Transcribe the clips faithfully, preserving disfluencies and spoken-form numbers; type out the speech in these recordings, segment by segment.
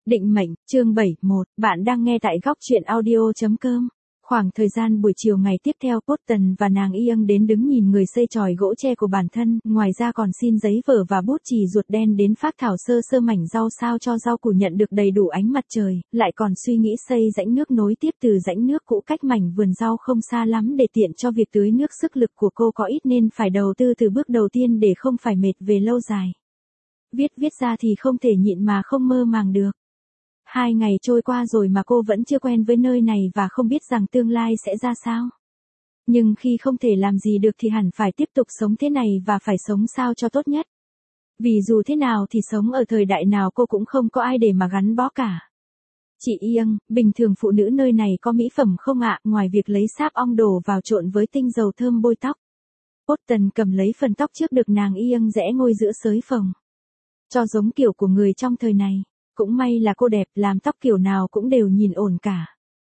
Định mệnh, chương bảy một, bạn đang nghe tại góc truyện audio chấm com. Khoảng thời gian buổi chiều ngày tiếp theo, Boston và nàng Ian đến đứng nhìn người xây chòi gỗ tre của bản thân, ngoài ra còn xin giấy vở và bút chì ruột đen đến phác thảo sơ sơ mảnh rau sao cho rau củ nhận được đầy đủ ánh mặt trời, lại còn suy nghĩ xây rãnh nước nối tiếp từ rãnh nước cũ cách mảnh vườn rau không xa lắm để tiện cho việc tưới nước. Sức lực của cô có ít nên phải đầu tư từ bước đầu tiên để không phải mệt về lâu dài. Viết viết ra thì không thể nhịn mà không mơ màng được. Hai ngày trôi qua rồi mà cô vẫn chưa quen với nơi này và không biết rằng tương lai sẽ ra sao. Nhưng khi không thể làm gì được thì hẳn phải tiếp tục sống thế này và phải sống sao cho tốt nhất. Vì dù thế nào thì sống ở thời đại nào cô cũng không có ai để mà gắn bó cả. Chị Ian, bình thường phụ nữ nơi này có mỹ phẩm không ạ, ngoài việc lấy sáp ong đổ vào trộn với tinh dầu thơm bôi tóc. Boston cầm lấy phần tóc trước được nàng Ian rẽ ngôi giữa xới phồng. Cho giống kiểu của người trong thời này. Cũng may là cô đẹp, làm tóc kiểu nào cũng đều nhìn ổn cả.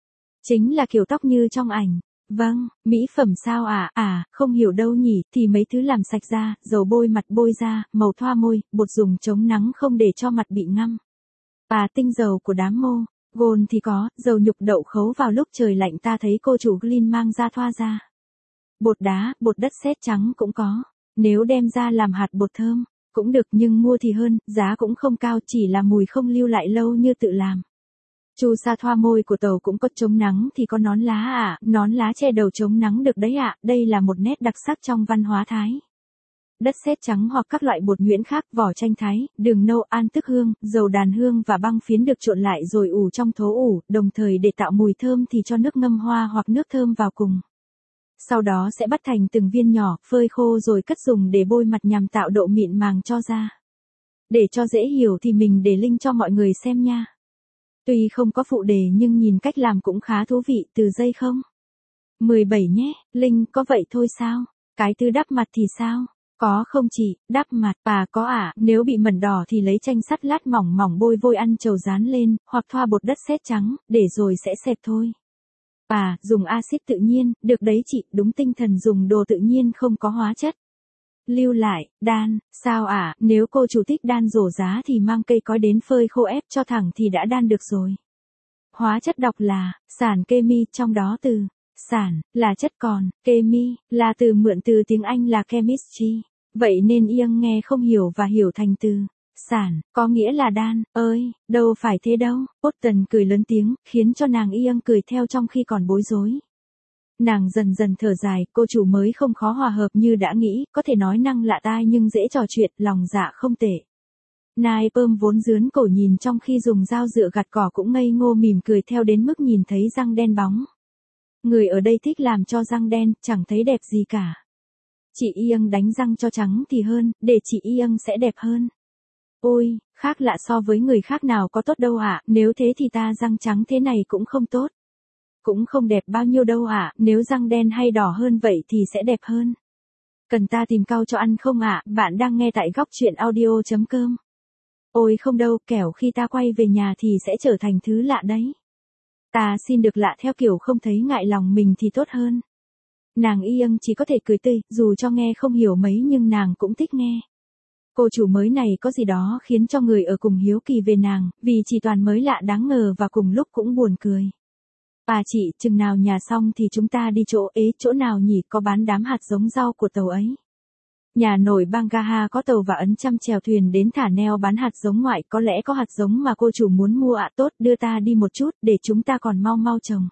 Chính là kiểu tóc như trong ảnh. Vâng, mỹ phẩm sao à? À, không hiểu đâu nhỉ, thì mấy thứ làm sạch da, dầu bôi mặt bôi da, màu thoa môi, bột dùng chống nắng không để cho mặt bị ngăm. Và tinh dầu của đám mô, gồn thì có, dầu nhục đậu khấu vào lúc trời lạnh ta thấy cô chủ Glyn mang ra thoa da. Bột đá, bột đất sét trắng cũng có, nếu đem ra làm hạt bột thơm. Cũng được nhưng mua thì hơn, giá cũng không cao, chỉ là mùi không lưu lại lâu như tự làm. Chu sa thoa môi của tàu cũng có, chống nắng thì có nón lá à, nón lá che đầu chống nắng được đấy ạ, à. Đây là một nét đặc sắc trong văn hóa Thái. Đất sét trắng hoặc các loại bột nhuyễn khác, vỏ chanh Thái, đường nâu, an tức hương, dầu đàn hương và băng phiến được trộn lại rồi ủ trong thố ủ, đồng thời để tạo mùi thơm thì cho nước ngâm hoa hoặc nước thơm vào cùng. Sau đó sẽ bắt thành từng viên nhỏ, phơi khô rồi cất dùng để bôi mặt nhằm tạo độ mịn màng cho da. Để cho dễ hiểu thì mình để link cho mọi người xem nha. Tuy không có phụ đề nhưng nhìn cách làm cũng khá thú vị, từ giây không mười bảy nhé, link có vậy thôi sao? Cái tư đắp mặt thì sao? Có không chị, đắp mặt, bà có ạ, à, nếu bị mẩn đỏ thì lấy chanh sắt lát mỏng mỏng bôi vôi ăn trầu dán lên, hoặc thoa bột đất sét trắng, để rồi sẽ xẹp thôi. À, dùng axit tự nhiên, được đấy chị, đúng tinh thần dùng đồ tự nhiên không có hóa chất. Lưu lại, đan, sao ạ, à, nếu cô chủ thích đan rổ giá thì mang cây cói đến phơi khô ép cho thẳng thì đã đan được rồi. Hóa chất đọc là, sản kemi, trong đó từ, sản, là chất còn, kemi, là từ mượn từ tiếng Anh là chemistry. Vậy nên Ian nghe không hiểu và hiểu thành từ. Sản, có nghĩa là đan, ơi, đâu phải thế đâu. Boston cười lớn tiếng, khiến cho nàng Ian cười theo trong khi còn bối rối. Nàng dần dần thở dài, cô chủ mới không khó hòa hợp như đã nghĩ, có thể nói năng lạ tai nhưng dễ trò chuyện, lòng dạ không tệ. Nai Pơm vốn dướn cổ nhìn trong khi dùng dao dựa gặt cỏ cũng ngây ngô mỉm cười theo đến mức nhìn thấy răng đen bóng. Người ở đây thích làm cho răng đen, chẳng thấy đẹp gì cả. Chị Ian đánh răng cho trắng thì hơn, để chị Ian sẽ đẹp hơn. Ôi, khác lạ so với người khác nào có tốt đâu ạ, à, nếu thế thì ta răng trắng thế này cũng không tốt. Cũng không đẹp bao nhiêu đâu ạ, à, nếu răng đen hay đỏ hơn vậy thì sẽ đẹp hơn. Cần ta tìm cau cho ăn không ạ, à? Bạn đang nghe tại góc truyện audio chấm com. Ôi không đâu, kẻo khi ta quay về nhà thì sẽ trở thành thứ lạ đấy. Ta xin được lạ theo kiểu không thấy ngại lòng mình thì tốt hơn. Nàng Ian chỉ có thể cười tươi, dù cho nghe không hiểu mấy nhưng nàng cũng thích nghe. Cô chủ mới này có gì đó khiến cho người ở cùng hiếu kỳ về nàng, vì chỉ toàn mới lạ đáng ngờ và cùng lúc cũng buồn cười. À chị, chừng nào nhà xong thì chúng ta đi chỗ ế, chỗ nào nhỉ, có bán đám hạt giống rau của tàu ấy. Nhà nổi Bangaha có tàu và ấn trăm chèo thuyền đến thả neo bán hạt giống ngoại, có lẽ có hạt giống mà cô chủ muốn mua ạ, à, tốt, đưa ta đi một chút, để chúng ta còn mau mau trồng.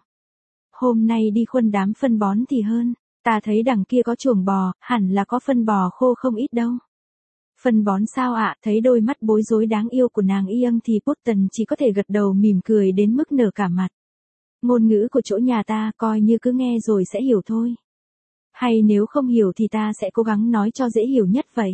Hôm nay đi khuân đám phân bón thì hơn, ta thấy đằng kia có chuồng bò, hẳn là có phân bò khô không ít đâu. Phân bón sao ạ, à? Thấy đôi mắt bối rối đáng yêu của nàng Ian thì Boston chỉ có thể gật đầu mỉm cười đến mức nở cả mặt. Ngôn ngữ của chỗ nhà ta, coi như cứ nghe rồi sẽ hiểu thôi. Hay nếu không hiểu thì ta sẽ cố gắng nói cho dễ hiểu nhất vậy.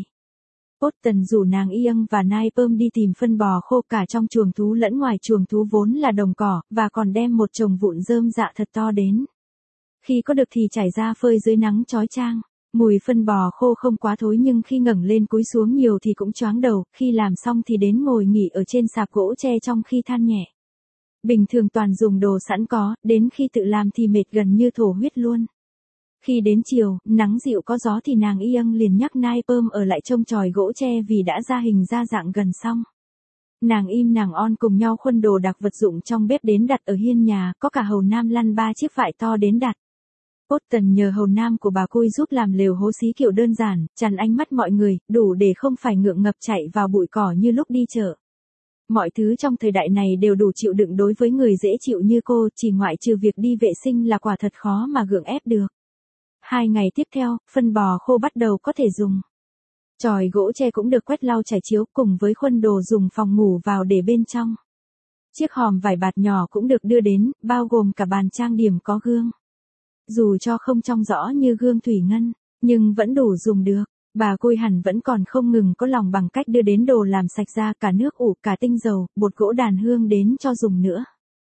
Boston rủ nàng Ian và Nai Pơm đi tìm phân bò khô cả trong chuồng thú lẫn ngoài chuồng thú vốn là đồng cỏ, và còn đem một chồng vụn rơm dạ thật to đến. Khi có được thì trải ra phơi dưới nắng chói chang. Mùi phân bò khô không quá thối nhưng khi ngẩng lên cúi xuống nhiều thì cũng choáng đầu, khi làm xong thì đến ngồi nghỉ ở trên sạp gỗ tre trong khi than nhẹ. Bình thường toàn dùng đồ sẵn có, đến khi tự làm thì mệt gần như thổ huyết luôn. Khi đến chiều, nắng dịu có gió thì nàng Ian liền nhắc Nai Pơm ở lại trông chòi gỗ tre vì đã ra hình ra dạng gần xong. Nàng im nàng on cùng nhau khuân đồ đặc vật dụng trong bếp đến đặt ở hiên nhà, có cả hầu nam lăn ba chiếc vại to đến đặt. Boston nhờ hầu nam của bà Cui giúp làm lều hố xí kiểu đơn giản, chắn ánh mắt mọi người, đủ để không phải ngượng ngập chạy vào bụi cỏ như lúc đi chợ. Mọi thứ trong thời đại này đều đủ chịu đựng đối với người dễ chịu như cô, chỉ ngoại trừ việc đi vệ sinh là quả thật khó mà gượng ép được. Hai ngày tiếp theo, phân bò khô bắt đầu có thể dùng. Chòi gỗ tre cũng được quét lau trải chiếu cùng với khuân đồ dùng phòng ngủ vào để bên trong. Chiếc hòm vải bạt nhỏ cũng được đưa đến, bao gồm cả bàn trang điểm có gương. Dù cho không trong rõ như gương thủy ngân, nhưng vẫn đủ dùng được. Bà Cui hẳn vẫn còn không ngừng có lòng bằng cách đưa đến đồ làm sạch ra cả nước ủ, cả tinh dầu, bột gỗ đàn hương đến cho dùng nữa.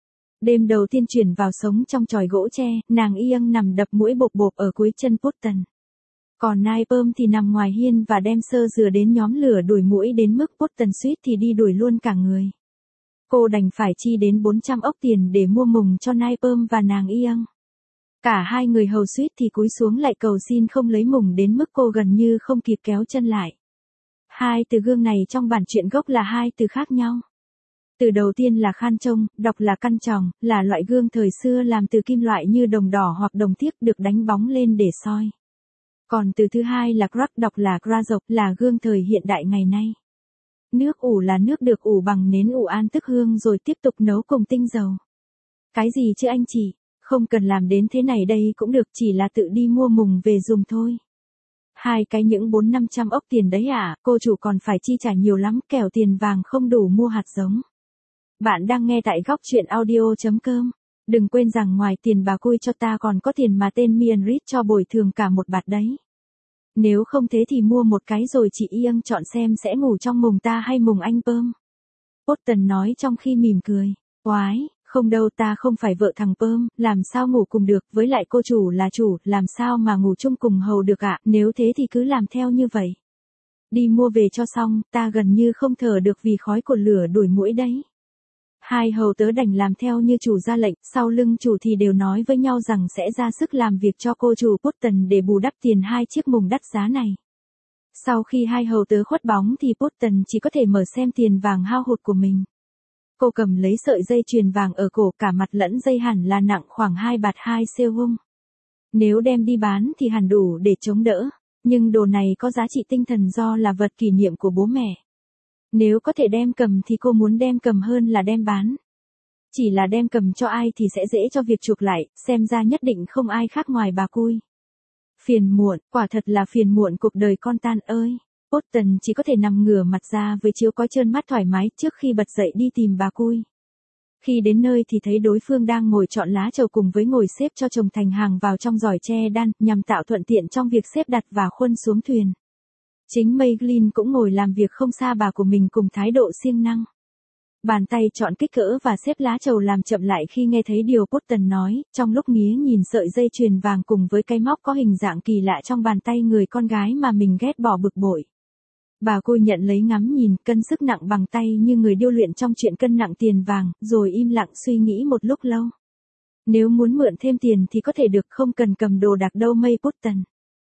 Đêm đầu tiên chuyển vào sống trong chòi gỗ tre, nàng Iang nằm đập mũi bộp bộp ở cuối chân Boston. Còn Nai Pơm thì nằm ngoài hiên và đem sơ dừa đến nhóm lửa đuổi muỗi đến mức Boston suýt thì đi đuổi luôn cả người. Cô đành phải chi đến bốn trăm ốc tiền để mua mùng cho Nai Pơm và nàng Iang. Cả hai người hầu suýt thì cúi xuống lại cầu xin không lấy mùng đến mức cô gần như không kịp kéo chân lại. Hai từ gương này trong bản truyện gốc là hai từ khác nhau. Từ đầu tiên là khan trông, đọc là căn tròng, là loại gương thời xưa làm từ kim loại như đồng đỏ hoặc đồng thiếc được đánh bóng lên để soi. Còn từ thứ hai là crack, đọc là grazok, là gương thời hiện đại ngày nay. Nước ủ là nước được ủ bằng nến ủ an tức hương rồi tiếp tục nấu cùng tinh dầu. Cái gì chứ anh chị? Không cần làm đến thế này đây cũng được, chỉ là tự đi mua mùng về dùng thôi. Hai cái những bốn năm trăm ốc tiền đấy à, cô chủ còn phải chi trả nhiều lắm, kẻo tiền vàng không đủ mua hạt giống. Bạn đang nghe tại góc truyện audio chấm com. Đừng quên rằng ngoài tiền bà Cui cho ta còn có tiền mà tên Mian Reed cho bồi thường cả một bạt đấy. Nếu không thế thì mua một cái rồi chị Iang chọn xem sẽ ngủ trong mùng ta hay mùng anh Pơm. Boston nói trong khi mỉm cười. Oái, không đâu, ta không phải vợ thằng Pơm, làm sao ngủ cùng được, với lại cô chủ là chủ, làm sao mà ngủ chung cùng hầu được ạ, nếu thế thì cứ làm theo như vậy. Đi mua về cho xong, ta gần như không thở được vì khói của lửa đuổi muỗi đấy. Hai hầu tớ đành làm theo như chủ ra lệnh, sau lưng chủ thì đều nói với nhau rằng sẽ ra sức làm việc cho cô chủ Boston để bù đắp tiền hai chiếc mùng đắt giá này. Sau khi hai hầu tớ khuất bóng thì Boston chỉ có thể mở xem tiền vàng hao hụt của mình. Cô cầm lấy sợi dây chuyền vàng ở cổ, cả mặt lẫn dây hẳn là nặng khoảng hai bạt hai xeo hung. Nếu đem đi bán thì hẳn đủ để chống đỡ, nhưng đồ này có giá trị tinh thần do là vật kỷ niệm của bố mẹ. Nếu có thể đem cầm thì cô muốn đem cầm hơn là đem bán. Chỉ là đem cầm cho ai thì sẽ dễ cho việc chuộc lại, xem ra nhất định không ai khác ngoài bà Cui. Phiền muộn, quả thật là phiền muộn cuộc đời con tan ơi. Boston chỉ có thể nằm ngửa mặt ra với chiếu cói trơn mắt thoải mái trước khi bật dậy đi tìm bà Cui. Khi đến nơi thì thấy đối phương đang ngồi chọn lá trầu cùng với ngồi xếp cho chồng thành hàng vào trong giỏi tre đan, nhằm tạo thuận tiện trong việc xếp đặt và khuân xuống thuyền. Chính Maylin cũng ngồi làm việc không xa bà của mình cùng thái độ siêng năng. Bàn tay chọn kích cỡ và xếp lá trầu làm chậm lại khi nghe thấy điều Boston nói, trong lúc nghía nhìn sợi dây chuyền vàng cùng với cái móc có hình dạng kỳ lạ trong bàn tay người con gái mà mình ghét bỏ bực bội. Bà Cui nhận lấy ngắm nhìn, cân sức nặng bằng tay như người điêu luyện trong chuyện cân nặng tiền vàng, rồi im lặng suy nghĩ một lúc lâu. Nếu muốn mượn thêm tiền thì có thể được, không cần cầm đồ đạc đâu May Boston.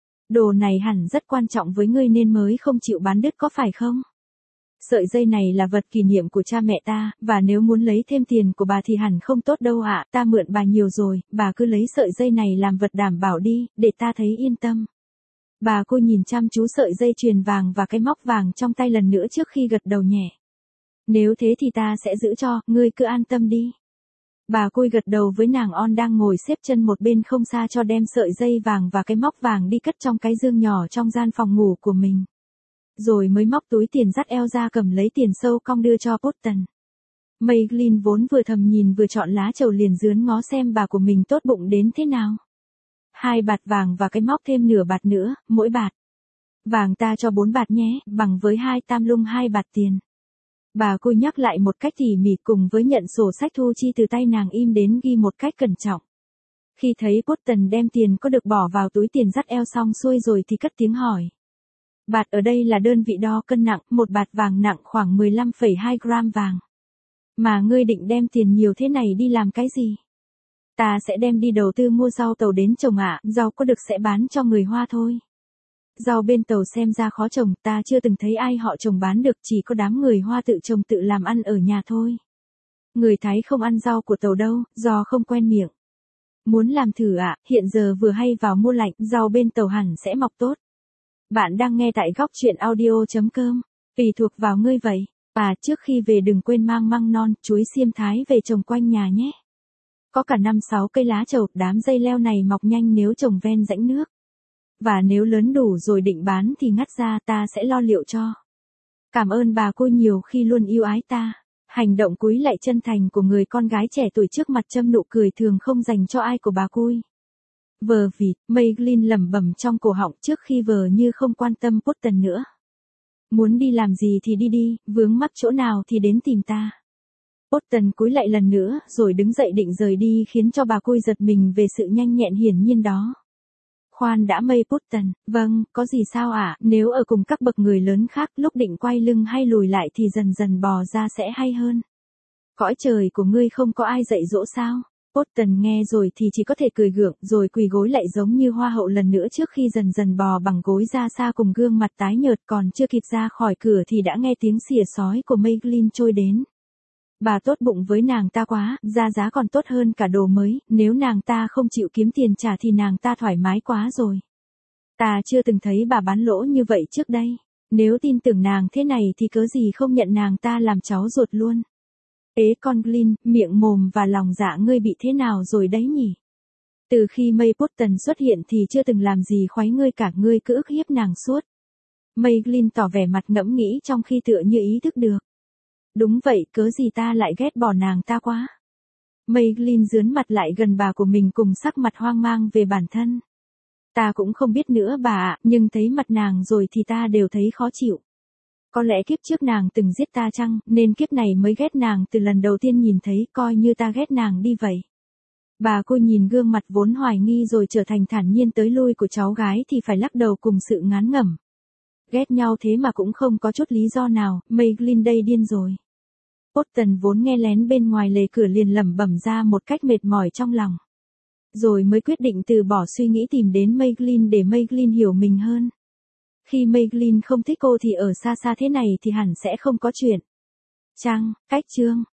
Đồ này hẳn rất quan trọng với ngươi nên mới không chịu bán đứt có phải không? Sợi dây này là vật kỷ niệm của cha mẹ ta, và nếu muốn lấy thêm tiền của bà thì hẳn không tốt đâu ạ, ta mượn bà nhiều rồi, bà cứ lấy sợi dây này làm vật đảm bảo đi, để ta thấy yên tâm. Bà Cui nhìn chăm chú sợi dây chuyền vàng và cái móc vàng trong tay lần nữa trước khi gật đầu nhẹ. Nếu thế thì ta sẽ giữ cho, ngươi cứ an tâm đi. Bà Cui gật đầu với nàng On đang ngồi xếp chân một bên không xa cho đem sợi dây vàng và cái móc vàng đi cất trong cái dương nhỏ trong gian phòng ngủ của mình. Rồi mới móc túi tiền dắt eo ra cầm lấy tiền sâu cong đưa cho Boston. Maylin vốn vừa thầm nhìn vừa chọn lá trầu liền dướn ngó xem bà của mình tốt bụng đến thế nào. Hai bạt vàng và cái móc thêm nửa bạt nữa, mỗi bạt. Vàng ta cho bốn bạt nhé, bằng với hai tam lung hai bạt tiền. Bà Cui nhắc lại một cách tỉ mỉ cùng với nhận sổ sách thu chi từ tay nàng im đến ghi một cách cẩn trọng. Khi thấy Boston đem tiền có được bỏ vào túi tiền dắt eo xong xuôi rồi thì cất tiếng hỏi. Bạt ở đây là đơn vị đo cân nặng, một bạt vàng nặng khoảng mười lăm phẩy hai gram vàng. Mà ngươi định đem tiền nhiều thế này đi làm cái gì? Ta sẽ đem đi đầu tư mua rau tàu đến trồng ạ, rau có được sẽ bán cho người Hoa thôi. Rau bên tàu xem ra khó trồng, ta chưa từng thấy ai họ trồng bán được, chỉ có đám người Hoa tự trồng tự làm ăn ở nhà thôi. Người Thái không ăn rau của tàu đâu, do không quen miệng. Muốn làm thử ạ, à, hiện giờ vừa hay vào mùa lạnh, rau bên tàu hẳn sẽ mọc tốt. Bạn đang nghe tại góc chuyện audio.com. Tùy thuộc vào ngươi vậy. À, trước khi về đừng quên mang măng non, chuối xiêm Thái về trồng quanh nhà nhé. Có cả năm sáu cây lá trầu, đám dây leo này mọc nhanh nếu trồng ven rãnh nước. Và nếu lớn đủ rồi định bán thì ngắt ra, ta sẽ lo liệu cho. Cảm ơn bà cô nhiều khi luôn yêu ái ta. Hành động cúi lạy chân thành của người con gái trẻ tuổi trước mặt châm nụ cười thường không dành cho ai của bà cui. Vờ vịt, Maygleen lẩm bẩm trong cổ họng trước khi vờ như không quan tâm Boston nữa. Muốn đi làm gì thì đi đi, vướng mắc chỗ nào thì đến tìm ta. Boston cúi lạy lần nữa, rồi đứng dậy định rời đi khiến cho bà cui giật mình về sự nhanh nhẹn hiển nhiên đó. Khoan đã May Boston, vâng, có gì sao ạ, à? Nếu ở cùng các bậc người lớn khác lúc định quay lưng hay lùi lại thì dần dần bò ra sẽ hay hơn. Cõi trời của ngươi không có ai dạy dỗ sao? Boston nghe rồi thì chỉ có thể cười gượng rồi quỳ gối lại giống như hoa hậu lần nữa trước khi dần dần bò bằng gối ra xa cùng gương mặt tái nhợt còn chưa kịp ra khỏi cửa thì đã nghe tiếng xỉa sói của Maygleen trôi đến. Bà tốt bụng với nàng ta quá, ra giá còn tốt hơn cả đồ mới, nếu nàng ta không chịu kiếm tiền trả thì nàng ta thoải mái quá rồi. Ta chưa từng thấy bà bán lỗ như vậy trước đây, nếu tin tưởng nàng thế này thì cớ gì không nhận nàng ta làm cháu ruột luôn. Ế con Glyn, miệng mồm và lòng dạ ngươi bị thế nào rồi đấy nhỉ? Từ khi May Boston xuất hiện thì chưa từng làm gì khoái ngươi cả, ngươi cứ ức hiếp nàng suốt. Maygleen tỏ vẻ mặt ngẫm nghĩ trong khi tựa như ý thức được. Đúng vậy, cớ gì ta lại ghét bỏ nàng ta quá. Maygleen dướn mặt lại gần bà của mình cùng sắc mặt hoang mang về bản thân. Ta cũng không biết nữa bà ạ, nhưng thấy mặt nàng rồi thì ta đều thấy khó chịu. Có lẽ kiếp trước nàng từng giết ta chăng, nên kiếp này mới ghét nàng từ lần đầu tiên nhìn thấy, coi như ta ghét nàng đi vậy. Bà cô nhìn gương mặt vốn hoài nghi rồi trở thành thản nhiên tới lui của cháu gái thì phải lắc đầu cùng sự ngán ngẩm. Ghét nhau thế mà cũng không có chút lý do nào, Maygleen đây điên rồi. Boston vốn nghe lén bên ngoài lề cửa liền lẩm bẩm ra một cách mệt mỏi trong lòng. Rồi mới quyết định từ bỏ suy nghĩ tìm đến Maygleen để Maygleen hiểu mình hơn. Khi Maygleen không thích cô thì ở xa xa thế này thì hẳn sẽ không có chuyện. Trang, cách chương.